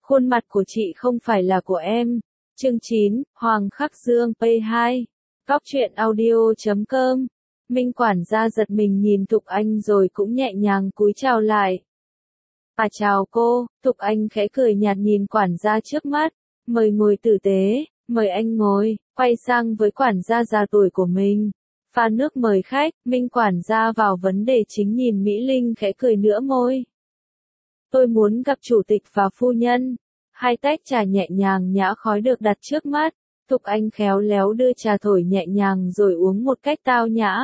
Khuôn mặt của chị không phải là của em. Chương 9, Hoàng Khắc Dương P2. Cóc truyện audio.com. Minh quản gia giật mình nhìn Thục Anh rồi cũng nhẹ nhàng cúi chào lại. Chào cô, Thục Anh khẽ cười nhạt nhìn quản gia trước mắt. Mời ngồi tử tế, mời anh ngồi, quay sang với quản gia già tuổi của mình. Pha nước mời khách, Minh quản gia vào vấn đề chính nhìn Mỹ Linh khẽ cười nửa môi. Tôi muốn gặp chủ tịch và phu nhân. Hai tách trà nhẹ nhàng nhã khói được đặt trước mắt. Thục Anh khéo léo đưa trà thổi nhẹ nhàng rồi uống một cách tao nhã.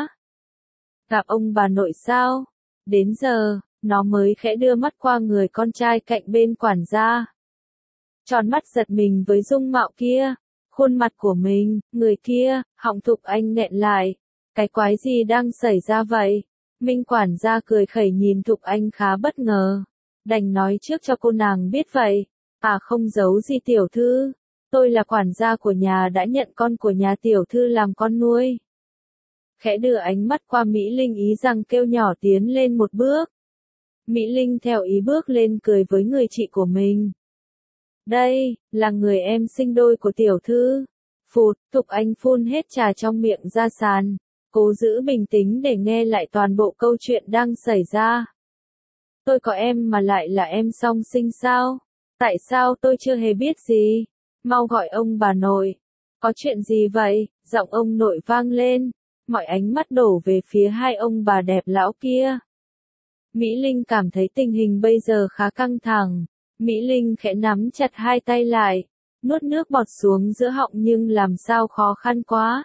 Gặp ông bà nội sao? Đến giờ, nó mới khẽ đưa mắt qua người con trai cạnh bên quản gia. Tròn mắt giật mình với dung mạo kia, khuôn mặt của mình, người kia, họng Thục Anh nghẹn lại. Cái quái gì đang xảy ra vậy? Minh quản gia cười khẩy nhìn Thục Anh khá bất ngờ. Đành nói trước cho cô nàng biết vậy. Không giấu gì tiểu thư. Tôi là quản gia của nhà đã nhận con của nhà tiểu thư làm con nuôi. Khẽ đưa ánh mắt qua Mỹ Linh ý rằng kêu nhỏ tiến lên một bước. Mỹ Linh theo ý bước lên cười với người chị của mình. Đây, là người em sinh đôi của tiểu thư. Phụt, Thục Anh phun hết trà trong miệng ra sàn. Cố giữ bình tĩnh để nghe lại toàn bộ câu chuyện đang xảy ra. Tôi có em mà lại là em song sinh sao? Tại sao tôi chưa hề biết gì? Mau gọi ông bà nội. Có chuyện gì vậy? Giọng ông nội vang lên. Mọi ánh mắt đổ về phía hai ông bà đẹp lão kia. Mỹ Linh cảm thấy tình hình bây giờ khá căng thẳng. Mỹ Linh khẽ nắm chặt hai tay lại. Nuốt nước bọt xuống giữa họng nhưng làm sao khó khăn quá.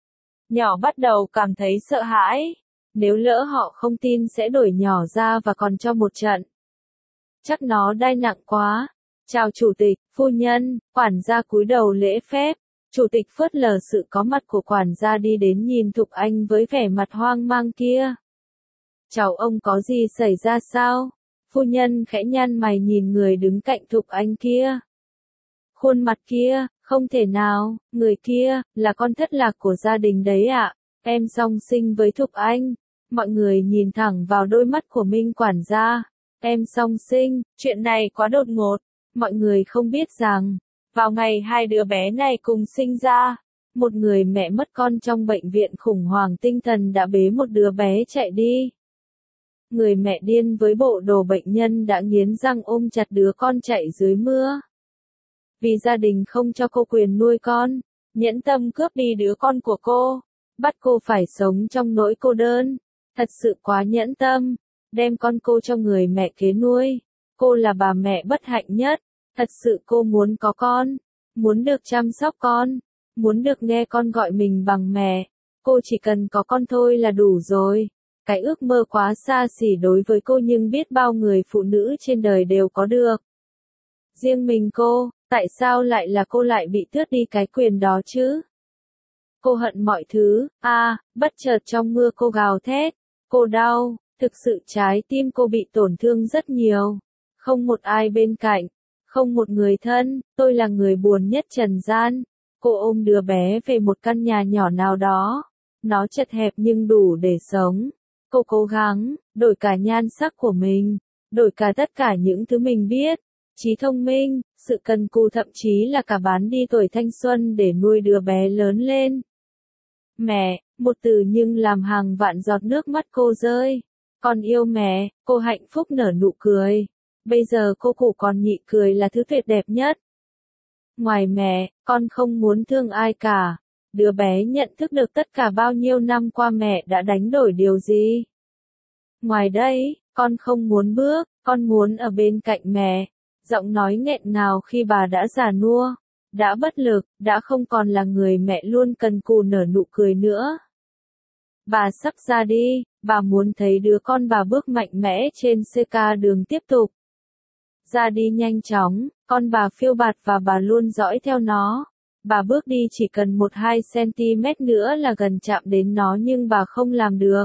Nhỏ bắt đầu cảm thấy sợ hãi. Nếu lỡ họ không tin sẽ đuổi nhỏ ra và còn cho một trận. Chắc nó đai nặng quá. Chào chủ tịch, phu nhân, quản gia cúi đầu lễ phép. Chủ tịch phớt lờ sự có mặt của quản gia đi đến nhìn Thục Anh với vẻ mặt hoang mang kia. Chào ông, có gì xảy ra sao? Phu nhân khẽ nhăn mày nhìn người đứng cạnh Thục Anh kia. Khuôn mặt kia, không thể nào, người kia, là con thất lạc của gia đình đấy ạ. Em song sinh với Thục Anh. Mọi người nhìn thẳng vào đôi mắt của Minh quản gia. Em song sinh, chuyện này quá đột ngột. Mọi người không biết rằng, vào ngày hai đứa bé này cùng sinh ra, một người mẹ mất con trong bệnh viện khủng hoảng tinh thần đã bế một đứa bé chạy đi. Người mẹ điên với bộ đồ bệnh nhân đã nghiến răng ôm chặt đứa con chạy dưới mưa. Vì gia đình không cho cô quyền nuôi con, nhẫn tâm cướp đi đứa con của cô, bắt cô phải sống trong nỗi cô đơn. Thật sự quá nhẫn tâm, đem con cô cho người mẹ kế nuôi. Cô là bà mẹ bất hạnh nhất. Thật sự cô muốn có con, muốn được chăm sóc con, muốn được nghe con gọi mình bằng mẹ. Cô chỉ cần có con thôi là đủ rồi. Cái ước mơ quá xa xỉ đối với cô nhưng biết bao người phụ nữ trên đời đều có được. Riêng mình cô, tại sao lại là cô lại bị tước đi cái quyền đó chứ? Cô hận mọi thứ. Bất chợt trong mưa cô gào thét. Cô đau, thực sự trái tim cô bị tổn thương rất nhiều. Không một ai bên cạnh. Không một người thân, tôi là người buồn nhất trần gian. Cô ôm đứa bé về một căn nhà nhỏ nào đó. Nó chật hẹp nhưng đủ để sống. Cô cố gắng, đổi cả nhan sắc của mình, đổi cả tất cả những thứ mình biết. Trí thông minh, sự cần cù thậm chí là cả bán đi tuổi thanh xuân để nuôi đứa bé lớn lên. Mẹ, một từ nhưng làm hàng vạn giọt nước mắt cô rơi. Con yêu mẹ, cô hạnh phúc nở nụ cười. Bây giờ cô cụ còn nhị cười là thứ tuyệt đẹp nhất. Ngoài mẹ, con không muốn thương ai cả. Đứa bé nhận thức được tất cả bao nhiêu năm qua mẹ đã đánh đổi điều gì. Ngoài đây, con không muốn bước, con muốn ở bên cạnh mẹ. Giọng nói nghẹn ngào khi bà đã già nua, đã bất lực, đã không còn là người mẹ luôn cần cù nở nụ cười nữa. Bà sắp ra đi, bà muốn thấy đứa con bà bước mạnh mẽ trên CK đường tiếp tục. Ra đi nhanh chóng, con bà phiêu bạt và bà luôn dõi theo nó. Bà bước đi chỉ cần 1-2 cm nữa là gần chạm đến nó nhưng bà không làm được.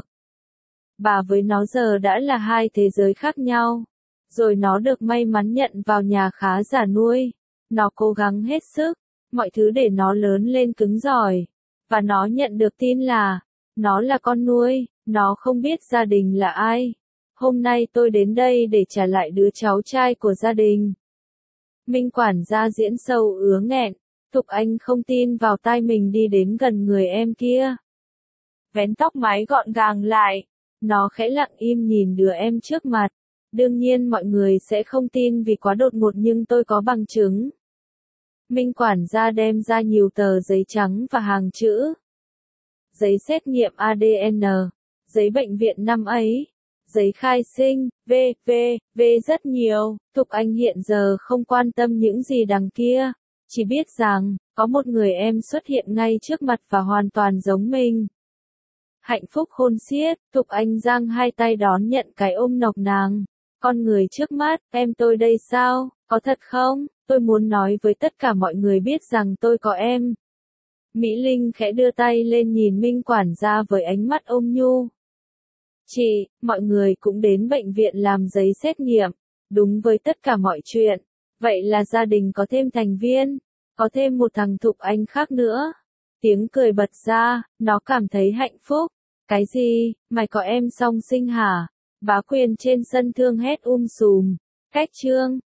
Bà với nó giờ đã là hai thế giới khác nhau. Rồi nó được may mắn nhận vào nhà khá giả nuôi. Nó cố gắng hết sức, mọi thứ để nó lớn lên cứng giỏi. Và nó nhận được tin là, nó là con nuôi, nó không biết gia đình là ai. Hôm nay tôi đến đây để trả lại đứa cháu trai của gia đình. Minh quản gia diễn sâu ứa nghẹn. Thục Anh không tin vào tai mình đi đến gần người em kia. Vén tóc mái gọn gàng lại. Nó khẽ lặng im nhìn đứa em trước mặt. Đương nhiên mọi người sẽ không tin vì quá đột ngột nhưng tôi có bằng chứng. Minh quản gia đem ra nhiều tờ giấy trắng và hàng chữ. Giấy xét nghiệm ADN, giấy bệnh viện năm ấy, giấy khai sinh, v rất nhiều. Thục Anh hiện giờ không quan tâm những gì đằng kia, chỉ biết rằng, có một người em xuất hiện ngay trước mặt và hoàn toàn giống mình. Hạnh phúc khôn xiết, Thục Anh giang hai tay đón nhận cái ôm nồng nàn. Con người trước mắt, em tôi đây sao, có thật không? Tôi muốn nói với tất cả mọi người biết rằng tôi có em. Mỹ Linh khẽ đưa tay lên nhìn Minh quản gia với ánh mắt ôm nhu. Chị, mọi người cũng đến bệnh viện làm giấy xét nghiệm, đúng với tất cả mọi chuyện. Vậy là gia đình có thêm thành viên, có thêm một thằng Thục Anh khác nữa. Tiếng cười bật ra, nó cảm thấy hạnh phúc. Cái gì, mày có em song sinh hả? Bá Quyền trên sân thương hét sùm. Cách chương